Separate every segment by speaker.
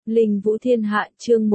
Speaker 1: Linh Vũ Thiên Hạ chương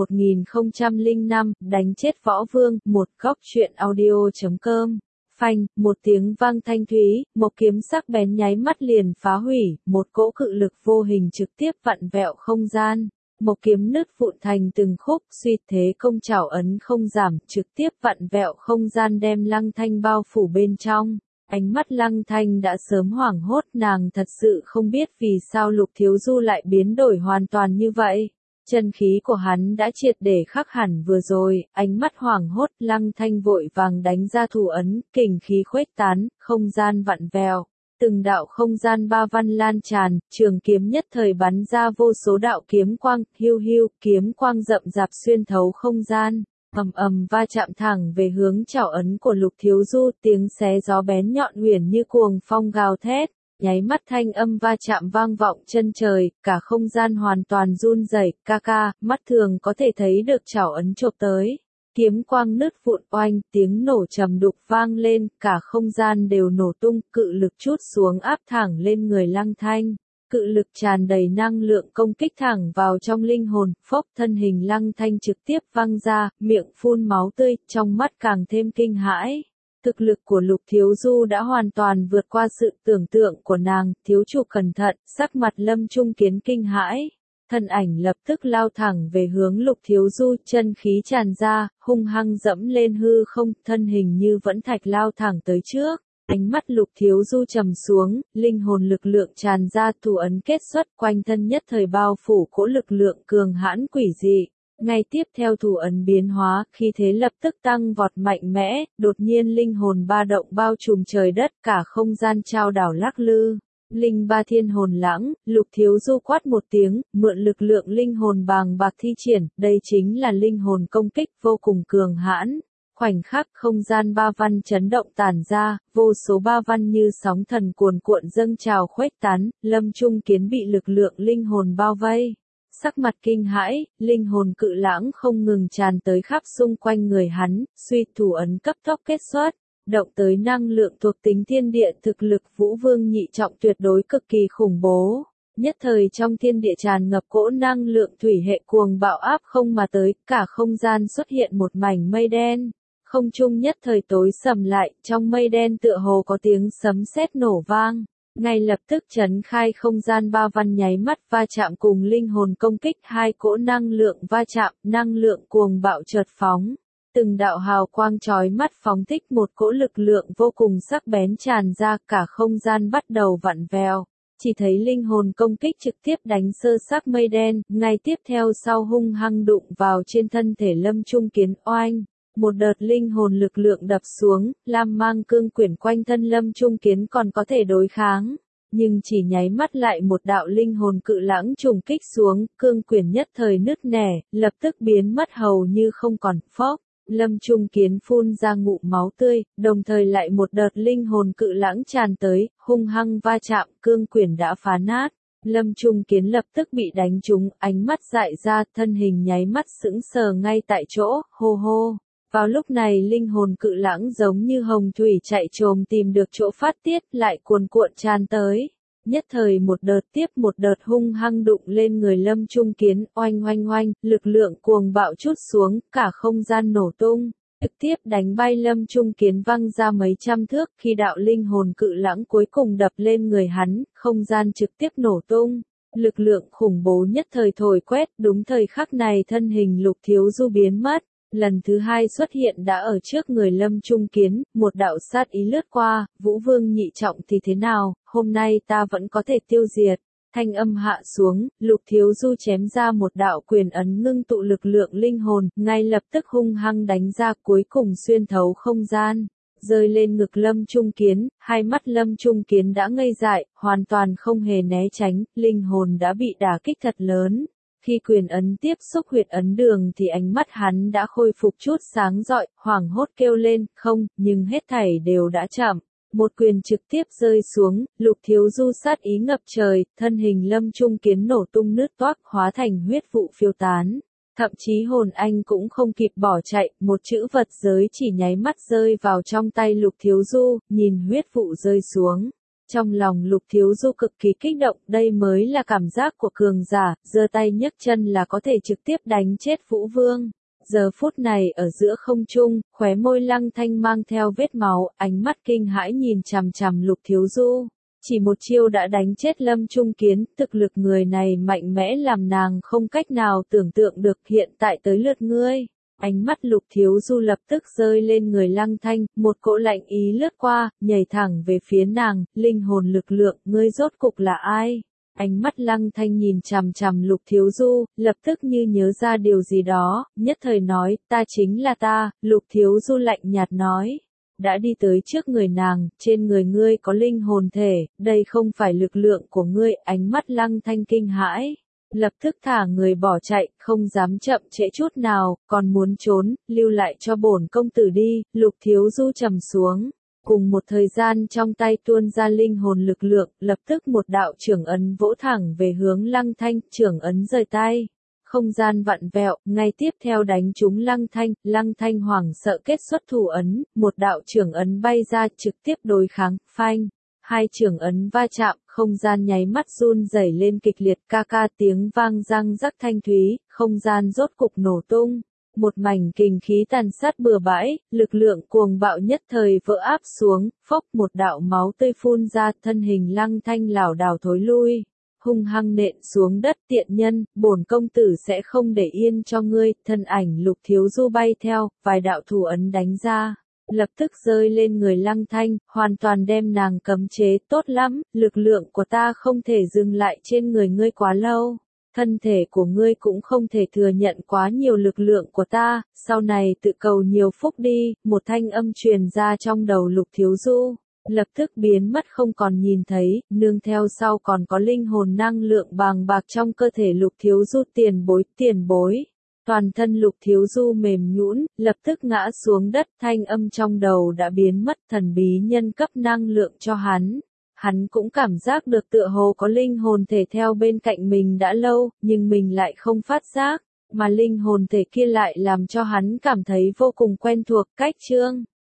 Speaker 1: 1005, đánh chết võ vương, một góc truyện audio.com. Phanh, một tiếng vang thanh thúy, một kiếm sắc bén nháy mắt liền phá hủy, một cỗ cự lực vô hình trực tiếp vặn vẹo không gian. Một kiếm nứt vụn thành từng khúc, suy thế công trảo ấn không giảm, trực tiếp vặn vẹo không gian đem Lăng Thanh bao phủ bên trong. Ánh mắt Lăng Thanh đã sớm hoảng hốt, nàng thật sự không biết vì sao Lục Thiếu Du lại biến đổi hoàn toàn như vậy. Chân khí của hắn đã triệt để khắc hẳn vừa rồi, ánh mắt hoảng hốt, Lăng Thanh vội vàng đánh ra thủ ấn, kình khí khuếch tán, không gian vặn vẹo. Từng đạo không gian ba văn lan tràn, trường kiếm nhất thời bắn ra vô số đạo kiếm quang, hiu hiu, kiếm quang rậm rạp xuyên thấu không gian. Ầm ầm va chạm thẳng về hướng trảo ấn của Lục Thiếu Du, tiếng xé gió bén nhọn huyền như cuồng phong gào thét, nháy mắt thanh âm va chạm vang vọng chân trời, cả không gian hoàn toàn run rẩy, ca ca, mắt thường có thể thấy được trảo ấn chộp tới. Kiếm quang nứt vụn oanh, tiếng nổ trầm đục vang lên, cả không gian đều nổ tung, cự lực chút xuống áp thẳng lên người Lăng Thanh. Cự lực tràn đầy năng lượng công kích thẳng vào trong linh hồn, phốc thân hình Lăng Thanh trực tiếp văng ra, miệng phun máu tươi, trong mắt càng thêm kinh hãi. Thực lực của Lục Thiếu Du đã hoàn toàn vượt qua sự tưởng tượng của nàng, thiếu chủ cẩn thận, sắc mặt Lâm Trung Kiến kinh hãi. Thân ảnh lập tức lao thẳng về hướng Lục Thiếu Du, chân khí tràn ra, hung hăng dẫm lên hư không, thân hình như vẫn thạch lao thẳng tới trước. Ánh mắt Lục Thiếu Du trầm xuống, linh hồn lực lượng tràn ra, thủ ấn kết xuất, quanh thân nhất thời bao phủ cỗ lực lượng cường hãn quỷ dị. Ngay tiếp theo thủ ấn biến hóa, khí thế lập tức tăng vọt mạnh mẽ, đột nhiên linh hồn ba động bao trùm trời đất, cả không gian trao đảo lắc lư. Linh ba thiên hồn lãng, Lục Thiếu Du quát một tiếng, mượn lực lượng linh hồn bàng bạc thi triển, đây chính là linh hồn công kích vô cùng cường hãn. Khoảnh khắc không gian ba văn chấn động tản ra, vô số ba văn như sóng thần cuồn cuộn dâng trào khuếch tán, Lâm Trung Kiến bị lực lượng linh hồn bao vây. Sắc mặt kinh hãi, linh hồn cự lãng không ngừng tràn tới khắp xung quanh người hắn, suy thủ ấn cấp tốc kết xuất, động tới năng lượng thuộc tính thiên địa, thực lực Vũ Vương nhị trọng tuyệt đối cực kỳ khủng bố. Nhất thời trong thiên địa tràn ngập cỗ năng lượng thủy hệ cuồng bạo áp không mà tới, cả không gian xuất hiện một mảnh mây đen. Không trung nhất thời tối sầm lại, trong mây đen tựa hồ có tiếng sấm sét nổ vang. Ngay lập tức chấn khai không gian ba văn nháy mắt va chạm cùng linh hồn công kích, hai cỗ năng lượng va chạm, năng lượng cuồng bạo chợt phóng. Từng đạo hào quang chói mắt phóng thích một cỗ lực lượng vô cùng sắc bén tràn ra, cả không gian bắt đầu vặn vẹo. Chỉ thấy linh hồn công kích trực tiếp đánh sơ xác mây đen, ngay tiếp theo sau hung hăng đụng vào trên thân thể Lâm Trung Kiến oanh. Một đợt linh hồn lực lượng đập xuống, lam mang cương quyển quanh thân Lâm Trung Kiến còn có thể đối kháng. Nhưng chỉ nháy mắt lại một đạo linh hồn cự lãng trùng kích xuống, cương quyển nhất thời nứt nẻ, lập tức biến mất hầu như không còn, phốc. Lâm Trung Kiến phun ra ngụm máu tươi, đồng thời lại một đợt linh hồn cự lãng tràn tới, hung hăng va chạm, cương quyển đã phá nát. Lâm Trung Kiến lập tức bị đánh trúng, ánh mắt dại ra, thân hình nháy mắt sững sờ ngay tại chỗ, hô hô. Vào lúc này linh hồn cự lãng giống như hồng thủy chạy trồm tìm được chỗ phát tiết, lại cuồn cuộn tràn tới. Nhất thời một đợt tiếp một đợt hung hăng đụng lên người Lâm Trung Kiến, oanh oanh oanh, lực lượng cuồng bạo trút xuống, cả không gian nổ tung. Trực tiếp đánh bay Lâm Trung Kiến văng ra mấy trăm thước, khi đạo linh hồn cự lãng cuối cùng đập lên người hắn, không gian trực tiếp nổ tung. Lực lượng khủng bố nhất thời thổi quét, đúng thời khắc này thân hình Lục Thiếu Du biến mất. Lần thứ hai xuất hiện đã ở trước người Lâm Trung Kiến, một đạo sát ý lướt qua, Vũ Vương nhị trọng thì thế nào, hôm nay ta vẫn có thể tiêu diệt. Thanh âm hạ xuống, Lục Thiếu Du chém ra một đạo quyền ấn ngưng tụ lực lượng linh hồn, ngay lập tức hung hăng đánh ra cuối cùng xuyên thấu không gian. Rơi lên ngực Lâm Trung Kiến, hai mắt Lâm Trung Kiến đã ngây dại, hoàn toàn không hề né tránh, linh hồn đã bị đả kích thật lớn. Khi quyền ấn tiếp xúc huyệt ấn đường thì ánh mắt hắn đã khôi phục chút sáng rọi, hoảng hốt kêu lên, không, nhưng hết thảy đều đã chậm. Một quyền trực tiếp rơi xuống, Lục Thiếu Du sát ý ngập trời, thân hình Lâm Trung Kiến nổ tung nứt toác, hóa thành huyết vụ phiêu tán. Thậm chí hồn anh cũng không kịp bỏ chạy, một chữ vật giới chỉ nháy mắt rơi vào trong tay Lục Thiếu Du, nhìn huyết vụ rơi xuống. Trong lòng Lục Thiếu Du cực kỳ kích động, đây mới là cảm giác của cường giả, giơ tay nhấc chân là có thể trực tiếp đánh chết Vũ Vương. Giờ phút này ở giữa không trung, khóe môi Lăng Thanh mang theo vết máu, ánh mắt kinh hãi nhìn chằm chằm Lục Thiếu Du. Chỉ một chiêu đã đánh chết Lâm Trung Kiến, thực lực người này mạnh mẽ làm nàng không cách nào tưởng tượng được, hiện tại tới lượt ngươi. Ánh mắt Lục Thiếu Du lập tức rơi lên người Lăng Thanh, một cỗ lạnh ý lướt qua, nhảy thẳng về phía nàng, linh hồn lực lượng, ngươi rốt cục là ai? Ánh mắt Lăng Thanh nhìn chằm chằm Lục Thiếu Du, lập tức như nhớ ra điều gì đó, nhất thời nói, ta chính là ta. Lục Thiếu Du lạnh nhạt nói, đã đi tới trước người nàng, trên người ngươi có linh hồn thể, đây không phải lực lượng của ngươi. Ánh mắt Lăng Thanh kinh hãi, lập tức thả người bỏ chạy, không dám chậm trễ chút nào, còn muốn trốn, lưu lại cho bổn công tử đi. Lục Thiếu Du trầm xuống. Cùng một thời gian trong tay tuôn ra linh hồn lực lượng, lập tức một đạo trưởng ấn vỗ thẳng về hướng Lăng Thanh, trưởng ấn rời tay. Không gian vặn vẹo, ngay tiếp theo đánh trúng Lăng Thanh hoảng sợ kết xuất thủ ấn, một đạo trưởng ấn bay ra trực tiếp đối kháng, phanh. Hai trưởng ấn va chạm, không gian nháy mắt run rẩy lên kịch liệt, ca ca tiếng vang răng rắc thanh thúy, không gian rốt cục nổ tung. Một mảnh kình khí tàn sát bừa bãi, lực lượng cuồng bạo nhất thời vỡ áp xuống, phốc một đạo máu tươi phun ra, thân hình Lăng Thanh lảo đảo thối lui, hung hăng nện xuống đất. Tiện nhân, bổn công tử sẽ không để yên cho ngươi. Thân ảnh Lục Thiếu Du bay theo, vài đạo thủ ấn đánh ra, lập tức rơi lên người Lăng Thanh, hoàn toàn đem nàng cấm chế. Tốt lắm, lực lượng của ta không thể dừng lại trên người ngươi quá lâu. Thân thể của ngươi cũng không thể thừa nhận quá nhiều lực lượng của ta, sau này tự cầu nhiều phúc đi. Một thanh âm truyền ra trong đầu Lục Thiếu Du, lập tức biến mất không còn nhìn thấy, nương theo sau còn có linh hồn năng lượng bàng bạc trong cơ thể Lục Thiếu Du. Tiền bối. Toàn thân Lục Thiếu Du mềm nhũn, lập tức ngã xuống đất, thanh âm trong đầu đã biến mất, thần bí nhân cấp năng lượng cho hắn. Hắn cũng cảm giác được tựa hồ có linh hồn thể theo bên cạnh mình đã lâu, nhưng mình lại không phát giác, mà linh hồn thể kia lại làm cho hắn cảm thấy vô cùng quen thuộc. Cách chương